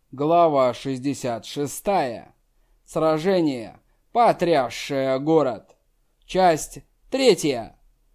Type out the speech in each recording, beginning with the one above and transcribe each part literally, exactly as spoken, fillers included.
Глава шестьдесят шесть. Сражение, потрясшее город. Часть третья.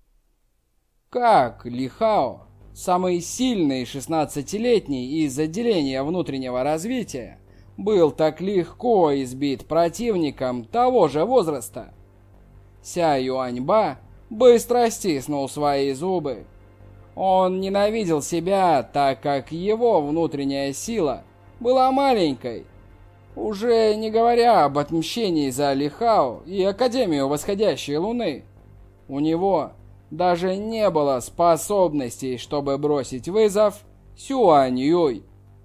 Как Ли Хао, самый сильный шестнадцатилетний из отделения внутреннего развития, был так легко избит противником того же возраста? Ся Юаньба быстро стиснул свои зубы. Он ненавидел себя, так как его внутренняя сила была маленькой. Уже не говоря об отмщении за Ли Хао и Академию Восходящей Луны. У него даже не было способностей, чтобы бросить вызов Сюань Юй.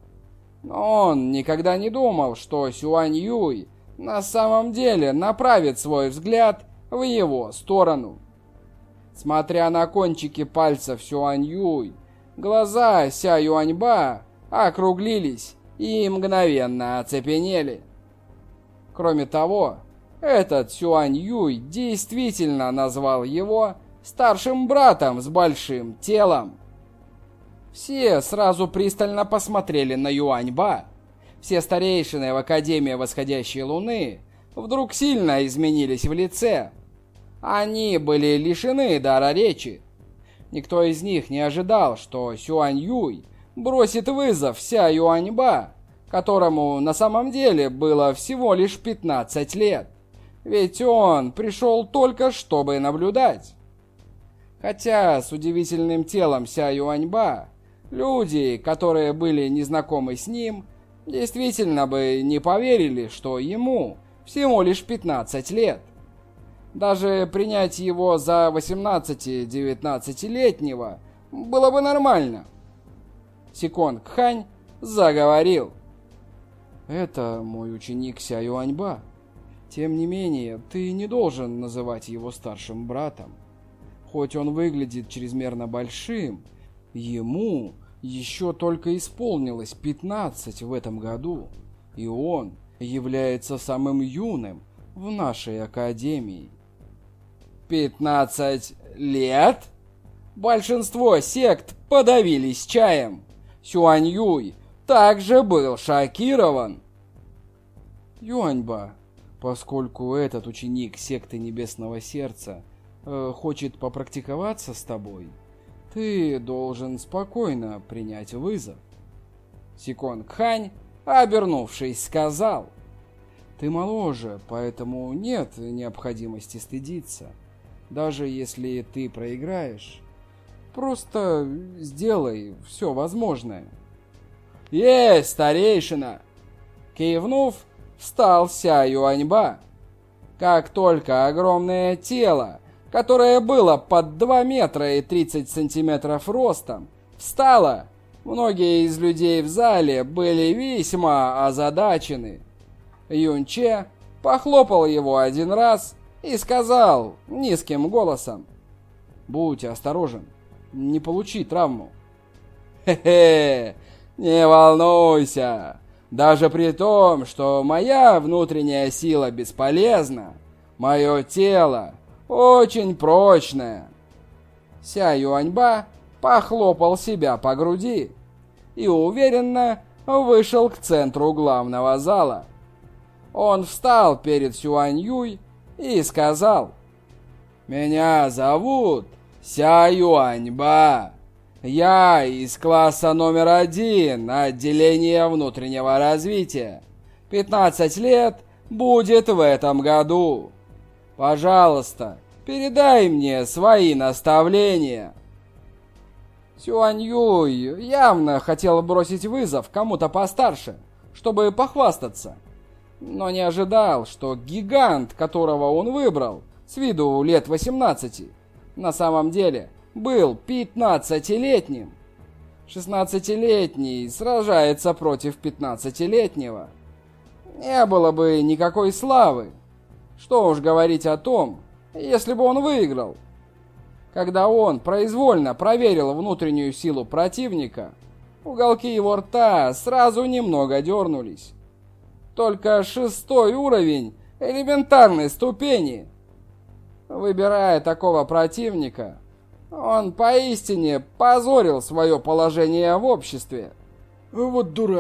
Но он никогда не думал, что Сюань Юй на самом деле направит свой взгляд в его сторону. Смотря на кончики пальцев Сюань Юй, глаза Ся Юаньба округлились и мгновенно оцепенели. Кроме того, этот Сюань Юй действительно назвал его старшим братом с большим телом. Все сразу пристально посмотрели на Юаньба. Все старейшины в Академии Восходящей Луны вдруг сильно изменились в лице. Они были лишены дара речи. Никто из них не ожидал, что Сюань Юй бросит вызов Ся Юаньба, которому на самом деле было всего лишь пятнадцать лет. Ведь он пришел только чтобы наблюдать. Хотя с удивительным телом Ся Юаньба люди, которые были незнакомы с ним, действительно бы не поверили, что ему всего лишь пятнадцать лет. Даже принять его за восемнадцати-девятнадцатилетнего было бы нормально. Секон Кхань заговорил. «Это мой ученик Ся Юаньба. Тем не менее, ты не должен называть его старшим братом. Хоть он выглядит чрезмерно большим, ему еще только исполнилось пятнадцать в этом году, и он является самым юным в нашей академии». «Пятнадцать лет?» Большинство сект подавились чаем. Сюань Юй также был шокирован. «Юаньба, поскольку этот ученик секты Небесного Сердца э, хочет попрактиковаться с тобой, ты должен спокойно принять вызов». Секон Кхань, обернувшись, сказал. «Ты моложе, поэтому нет необходимости стыдиться. Даже если ты проиграешь, просто сделай все возможное». «Есть, старейшина!» Кивнув, встал Ся Юаньба. Как только огромное тело, которое было под два метра и тридцать сантиметров ростом, встало, многие из людей в зале были весьма озадачены. Юнче похлопал его один раз и сказал низким голосом: «Будь осторожен, не получи травму». «Хе-хе, не волнуйся. Даже при том, что моя внутренняя сила бесполезна, мое тело очень прочное». Ся Юаньба похлопал себя по груди и уверенно вышел к центру главного зала. Он встал перед Сюань Юй и сказал: «Меня зовут Ся Юаньба. Я из класса номер один отделения внутреннего развития. пятнадцать лет будет в этом году. Пожалуйста, передай мне свои наставления». Сюань Юй явно хотел бросить вызов кому-то постарше, чтобы похвастаться, но не ожидал, что гигант, которого он выбрал, с виду лет восемнадцати, на самом деле был пятнадцатилетним. шестнадцатилетний сражается против пятнадцатилетнего. Не было бы никакой славы. Что уж говорить о том, если бы он выиграл. Когда он произвольно проверил внутреннюю силу противника, уголки его рта сразу немного дернулись. Только шестой уровень элементарной ступени. Выбирая такого противника, он поистине позорил свое положение в обществе. «Вот дурак,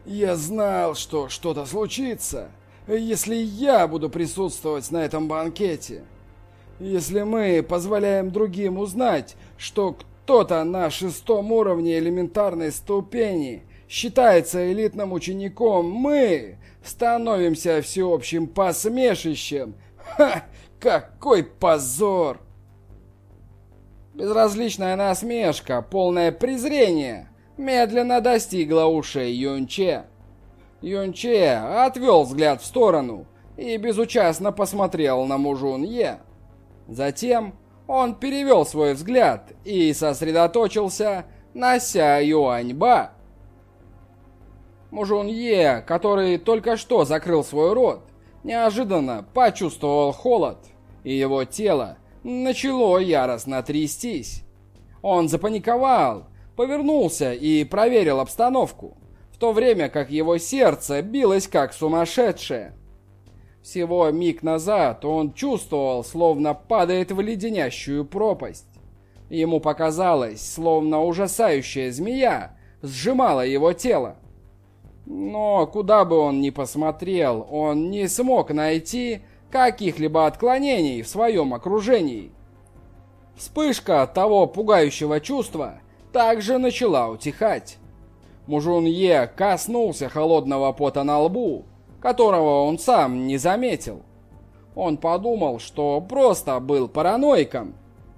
Я знал, что что-то случится, если я буду присутствовать на этом банкете. Если мы позволяем другим узнать, что кто-то на шестом уровне элементарной ступени считается элитным учеником, мы становимся всеобщим посмешищем. Ха! Какой позор! Безразличная насмешка, полное презрение, медленно достигла ушей Юнче. Юнче отвел взгляд в сторону и безучастно посмотрел на Мужун Е. Затем он перевел свой взгляд и сосредоточился на Ся Юаньба. Мужун Е, который только что закрыл свой рот, неожиданно почувствовал холод, и его тело начало яростно трястись. Он запаниковал, повернулся и проверил обстановку, в то время как его сердце билось как сумасшедшее. Всего миг назад он чувствовал, словно падает в леденящую пропасть. Ему показалось, словно ужасающая змея сжимала его тело. Но куда бы он ни посмотрел, он не смог найти каких-либо отклонений в своем окружении. Вспышка того пугающего чувства также начала утихать. Мужун Е коснулся холодного пота на лбу, которого он сам не заметил. Он подумал, что просто был параноиком.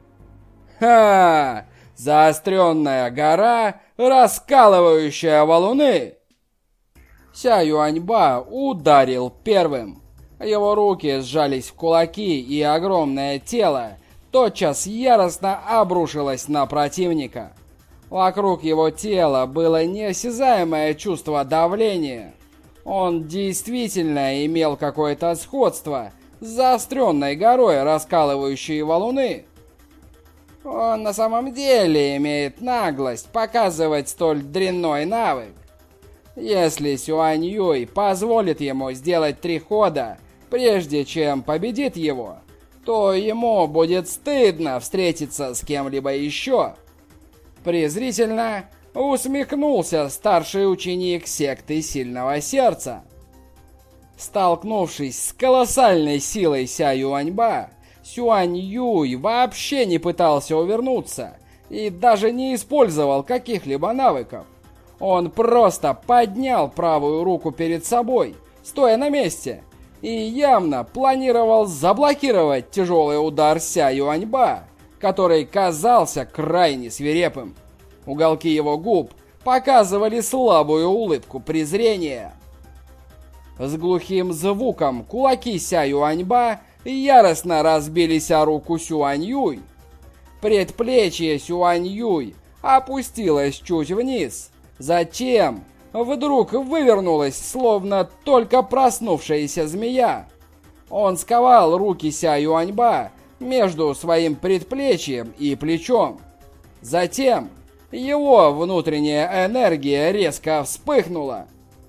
Ха! Заостренная гора, раскалывающая валуны! Ся Юаньба ударил первым. Его руки сжались в кулаки, и огромное тело тотчас яростно обрушилось на противника. Вокруг его тела было неосязаемое чувство давления. Он действительно имел какое-то сходство с заостренной горой, раскалывающей валуны. Он на самом деле имеет наглость показывать столь дрянной навык. Если Сюань Юй позволит ему сделать три хода, прежде чем победит его, то ему будет стыдно встретиться с кем-либо еще. Презрительно усмехнулся старший ученик секты Сильного Сердца. Столкнувшись с колоссальной силой Ся Юаньба, Сюань Юй вообще не пытался увернуться и даже не использовал каких-либо навыков. Он просто поднял правую руку перед собой, стоя на месте, и явно планировал заблокировать тяжелый удар Ся Юаньба, который казался крайне свирепым. Уголки его губ показывали слабую улыбку презрения. С глухим звуком кулаки Ся Юаньба яростно разбились о руку Сюань Юй. Предплечье Сюань Юй опустилось чуть вниз, затем вдруг вывернулось, словно только проснувшаяся змея. Он сковал руки Ся Юаньба между своим предплечьем и плечом. Затем его внутренняя энергия резко вспыхнула.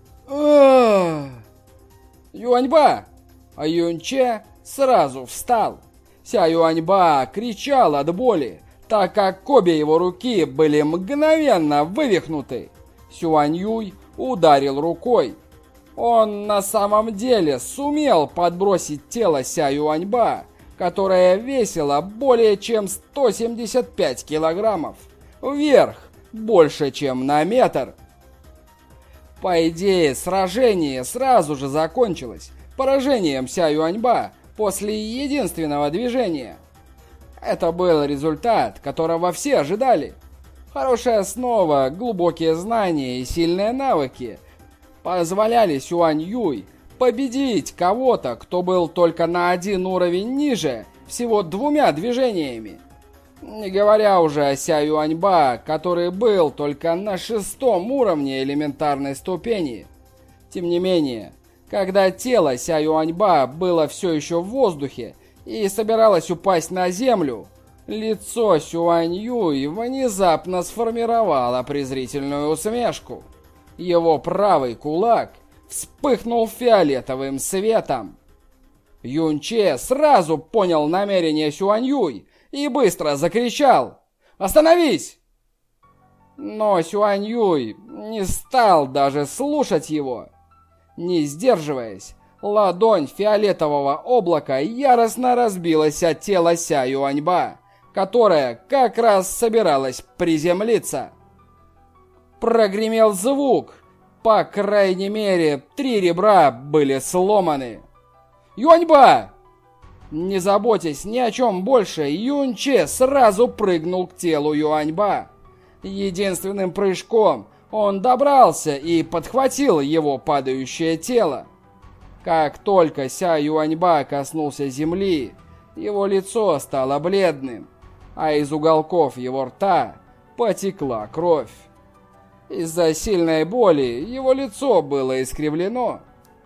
Юаньба! А Юнче сразу встал. Ся Юаньба кричал от боли, так как обе его руки были мгновенно вывихнуты. Сюань Юй ударил рукой. Он на самом деле сумел подбросить тело Ся Юаньба, которое весило более чем сто семьдесят пять килограммов, вверх больше, чем на метр. По идее, сражение сразу же закончилось поражением Ся Юаньба после единственного движения. Это был результат, которого все ожидали. Хорошая основа, глубокие знания и сильные навыки позволяли Сюань Юй победить кого-то, кто был только на один уровень ниже, всего двумя движениями. Не говоря уже о Ся Юаньба, который был только на шестом уровне элементарной ступени. Тем не менее, когда тело Ся Юаньба было все еще в воздухе и собиралось упасть на землю, лицо Сюань Юй внезапно сформировало презрительную усмешку. Его правый кулак вспыхнул фиолетовым светом. Юнче сразу понял намерение Сюань Юй и быстро закричал: «Остановись!» Но Сюань Юй не стал даже слушать его. Не сдерживаясь, ладонь фиолетового облака яростно разбилась от тела Ся Юаньба, которая как раз собиралась приземлиться. Прогремел звук. По крайней мере, три ребра были сломаны. «Юаньба!» Не заботясь ни о чем больше, Юнче сразу прыгнул к телу Юаньба. Единственным прыжком он добрался и подхватил его падающее тело. Как только Ся Юаньба коснулся земли, его лицо стало бледным, а из уголков его рта потекла кровь. Из-за сильной боли его лицо было искривлено.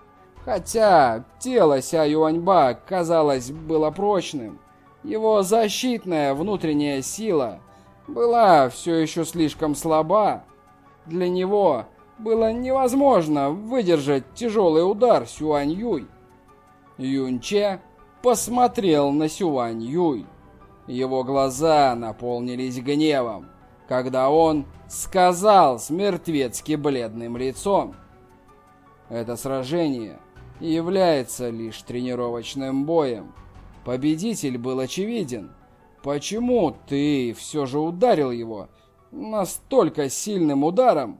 Хотя тело Ся Юаньба, казалось, было прочным, его защитная внутренняя сила была все еще слишком слаба. Для него было невозможно выдержать тяжелый удар Сюань Юй. Юнче посмотрел на Сюань Юй. Его глаза наполнились гневом, когда он сказал с мертвецки бледным лицом: «Это сражение является лишь тренировочным боем. Победитель был очевиден. Почему ты все же ударил его настолько сильным ударом?»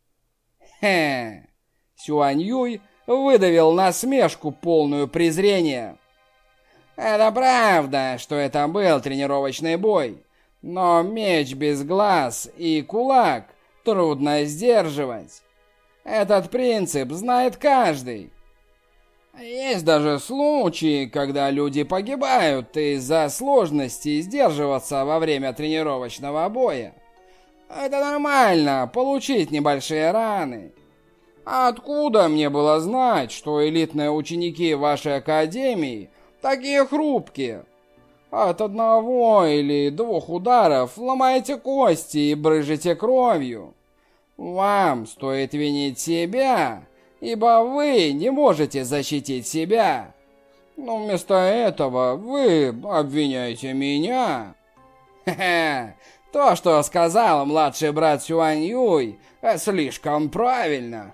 Хе! Сюань Юй выдавил насмешку, полную презрения. «Это правда, что это был тренировочный бой, но меч без глаз и кулак трудно сдерживать. Этот принцип знает каждый. Есть даже случаи, когда люди погибают из-за сложности сдерживаться во время тренировочного боя. Это нормально, получить небольшие раны. Откуда мне было знать, что элитные ученики вашей академии такие хрупкие? От одного или двух ударов ломаете кости и брызжете кровью. Вам стоит винить себя, ибо вы не можете защитить себя. Но вместо этого вы обвиняете меня. Хе-хе. То, что сказал младший брат Сюань Юй, слишком правильно.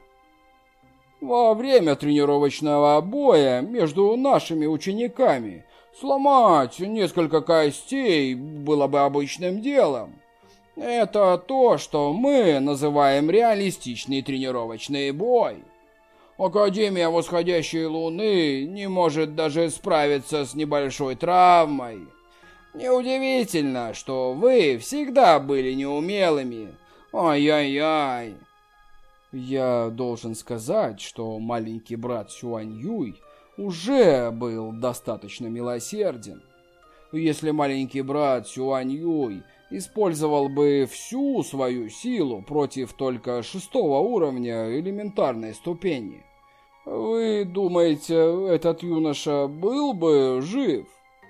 Во время тренировочного боя между нашими учениками сломать несколько костей было бы обычным делом. Это то, что мы называем реалистичный тренировочный бой. Академия Восходящей Луны не может даже справиться с небольшой травмой. Неудивительно, что вы всегда были неумелыми. Ай-яй-яй. Я должен сказать, что маленький брат Сюань Юй уже был достаточно милосерден. Если маленький брат Сюань Юй использовал бы всю свою силу против только шестого уровня элементарной ступени, вы думаете, этот юноша был бы жив?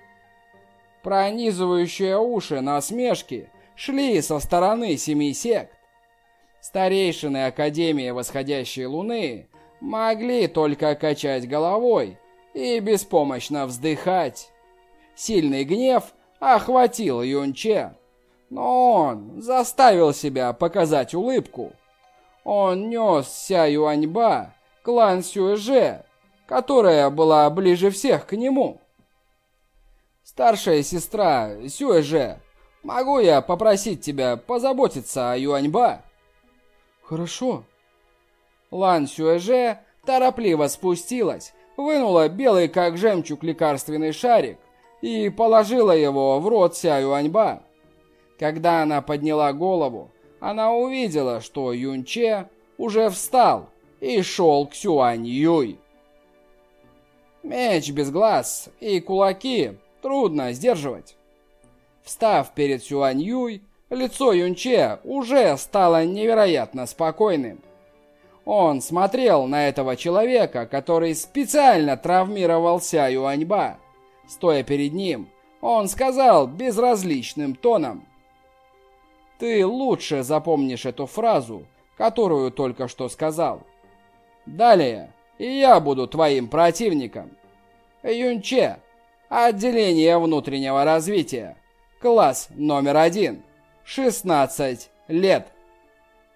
Пронизывающие уши насмешки шли со стороны семи сект. Старейшины Академии Восходящей Луны могли только качать головой и беспомощно вздыхать. Сильный гнев охватил Юнче, но он заставил себя показать улыбку. Он нес Ся Юаньба к Лан Сюэже, которая была ближе всех к нему. «Старшая сестра Сюэже, могу я попросить тебя позаботиться о Юаньба?» «Хорошо». Лан Сюэже торопливо спустилась, вынула белый как жемчуг лекарственный шарик и положила его в рот Ся Юаньба. Когда она подняла голову, она увидела, что Юнче уже встал и шел к Сюань Юй. Меч без глаз и кулаки трудно сдерживать. Встав перед Сюань Юй, лицо Юнче уже стало невероятно спокойным. Он смотрел на этого человека, который специально травмировал Ся Юаньба. Стоя перед ним, он сказал безразличным тоном: «Ты лучше запомнишь эту фразу, которую только что сказал. Далее и я буду твоим противником. Юнче, отделение внутреннего развития, класс номер один, шестнадцать лет».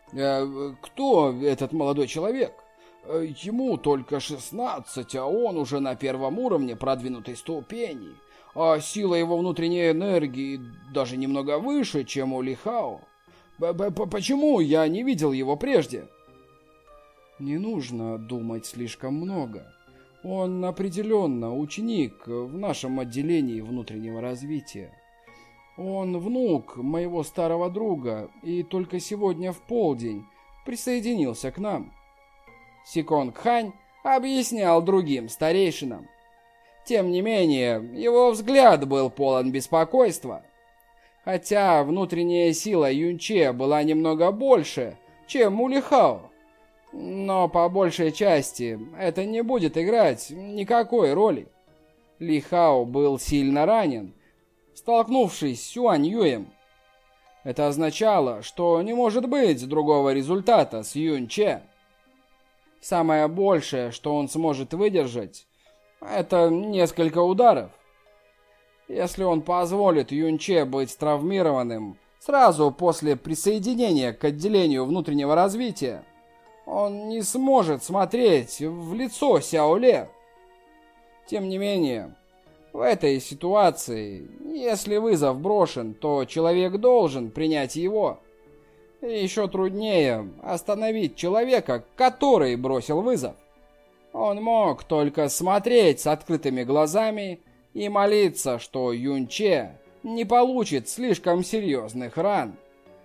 Э, кто этот молодой человек? Ему только шестнадцать, а он уже на первом уровне продвинутой ступени. А сила его внутренней энергии даже немного выше, чем у Лихао. Почему я не видел его прежде? Не нужно думать слишком много. Он определенно ученик в нашем отделении внутреннего развития. Он внук моего старого друга и только сегодня в полдень присоединился к нам. Сиконг Хань объяснял другим старейшинам. Тем не менее, его взгляд был полон беспокойства. Хотя внутренняя сила Юнче была немного больше, чем у Лихао, но по большей части это не будет играть никакой роли. Лихао был сильно ранен, столкнувшись с Сюань Юем. Это означало, что не может быть другого результата с Юнче. Самое большее, что он сможет выдержать, это несколько ударов. Если он позволит Юнче быть травмированным сразу после присоединения к отделению внутреннего развития, он не сможет смотреть в лицо Сяоле. Тем не менее, в этой ситуации, если вызов брошен, то человек должен принять его. И еще труднее остановить человека, который бросил вызов. Он мог только смотреть с открытыми глазами и молиться, что Юнче не получит слишком серьезных ран.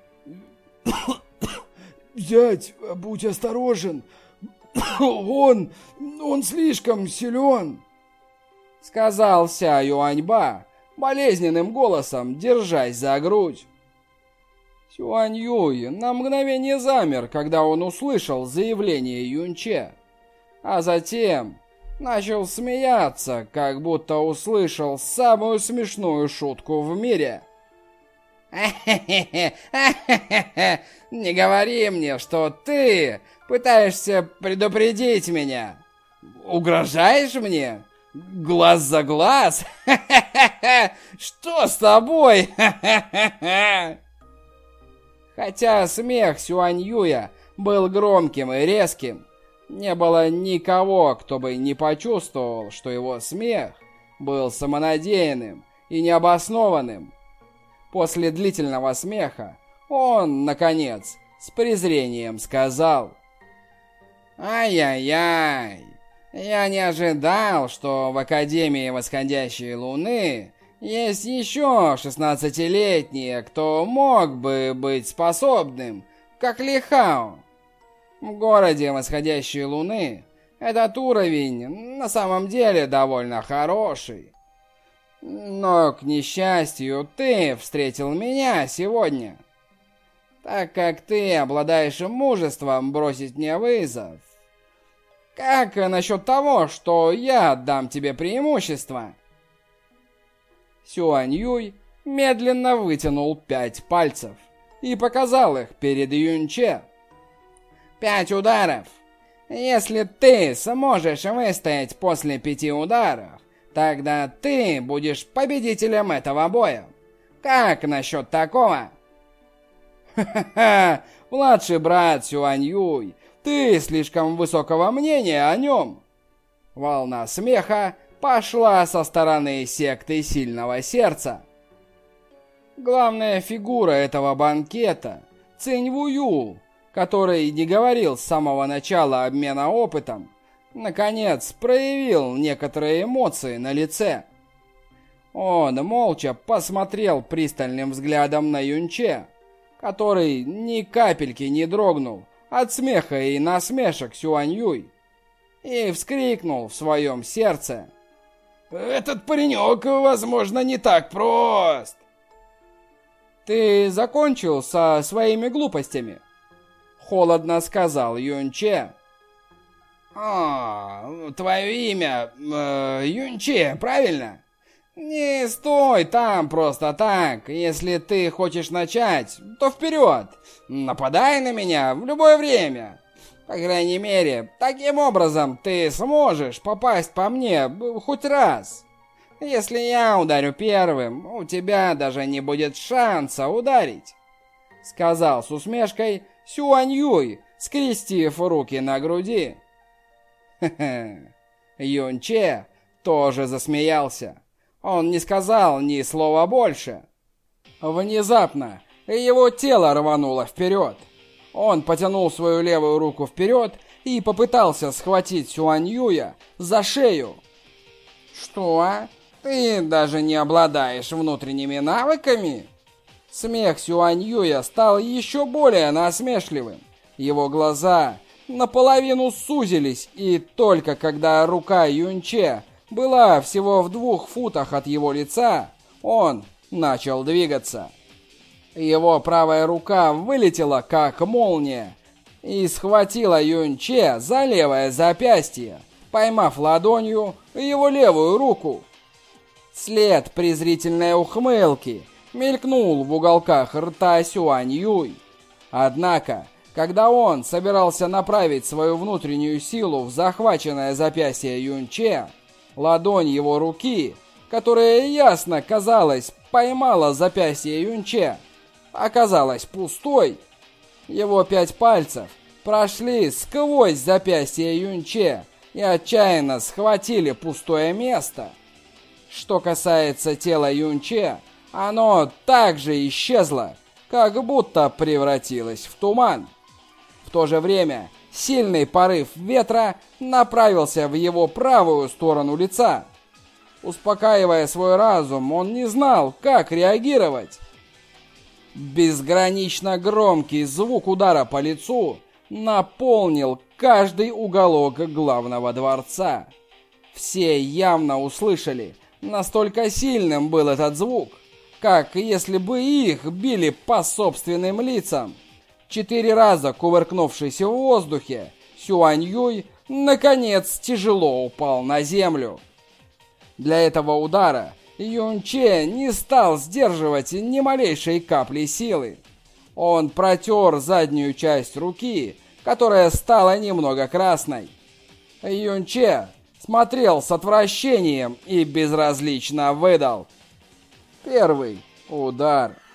«Дядь, будь осторожен! Он... он слишком силен!» Сказал Ся Юаньба болезненным голосом, держась за грудь. Сюань Юй на мгновение замер, когда он услышал заявление Юнче, а затем начал смеяться, как будто услышал самую смешную шутку в мире. «Не говори мне, что ты пытаешься предупредить меня. Угрожаешь мне? Глаз за глаз? Что с тобой?» Хотя смех Сюань Юя был громким и резким, не было никого, кто бы не почувствовал, что его смех был самонадеянным и необоснованным. После длительного смеха он, наконец, с презрением сказал: «Ай-яй-яй, я не ожидал, что в Академии Восходящей Луны есть еще шестнадцатилетние, кто мог бы быть способным, как Лихао. В городе Восходящей Луны этот уровень на самом деле довольно хороший. Но, к несчастью, ты встретил меня сегодня. Так как ты обладаешь мужеством бросить мне вызов, как насчет того, что я дам тебе преимущество?» Сюань Юй медленно вытянул пять пальцев и показал их перед Юнче. «Пять ударов. Если ты сможешь выстоять после пяти ударов, тогда ты будешь победителем этого боя. Как насчет такого?» «Ха-ха-ха! Младший брат Сюань Юй, ты слишком высокого мнения о нем!» Волна смеха пошла со стороны секты Сильного Сердца. Главная фигура этого банкета, Цинь Вую, который не говорил с самого начала обмена опытом, наконец проявил некоторые эмоции на лице. Он молча посмотрел пристальным взглядом на Юнче, который ни капельки не дрогнул от смеха и насмешек Сюань Юй, и вскрикнул в своем сердце: «Этот паренек, возможно, не так прост!» «Ты закончил со своими глупостями?» — холодно сказал Юнче. «О, твое имя э, Юнче, правильно? Не стой там просто так. Если ты хочешь начать, то вперед. Нападай на меня в любое время. По крайней мере, таким образом ты сможешь попасть по мне хоть раз. Если я ударю первым, у тебя даже не будет шанса ударить», — сказал с усмешкой Сюань Юй, скрестив руки на груди. Хе-хе. Юнь Че тоже засмеялся. Он не сказал ни слова больше. Внезапно его тело рвануло вперед. Он потянул свою левую руку вперед и попытался схватить Сюань Юя за шею. «Что? Ты даже не обладаешь внутренними навыками?» Смех Сюань Юя стал еще более насмешливым. Его глаза наполовину сузились, и только когда рука Юнь Че была всего в двух футах от его лица, он начал двигаться. Его правая рука вылетела, как молния, и схватила Юнь Че за левое запястье, поймав ладонью его левую руку. След презрительной ухмылки мелькнул в уголках рта Сюань Юй. Однако, когда он собирался направить свою внутреннюю силу в захваченное запястье Юнь Че, ладонь его руки, которая ясно, казалось, поймала запястье Юнь Че, оказалась пустой. Его пять пальцев прошли сквозь запястье Юнь Че и отчаянно схватили пустое место. Что касается тела Юнь Че, оно также исчезло, как будто превратилось в туман. В то же время сильный порыв ветра направился в его правую сторону лица. Успокаивая свой разум, он не знал, как реагировать. Безгранично громкий звук удара по лицу наполнил каждый уголок главного дворца. Все явно услышали, настолько сильным был этот звук, как если бы их били по собственным лицам. Четыре раза кувыркнувшись в воздухе, Сюань Юй наконец тяжело упал на землю. Для этого удара Юнь Че не стал сдерживать ни малейшей капли силы. Он протер заднюю часть руки, которая стала немного красной. Юнь Че смотрел с отвращением и безразлично выдал: «Первый удар».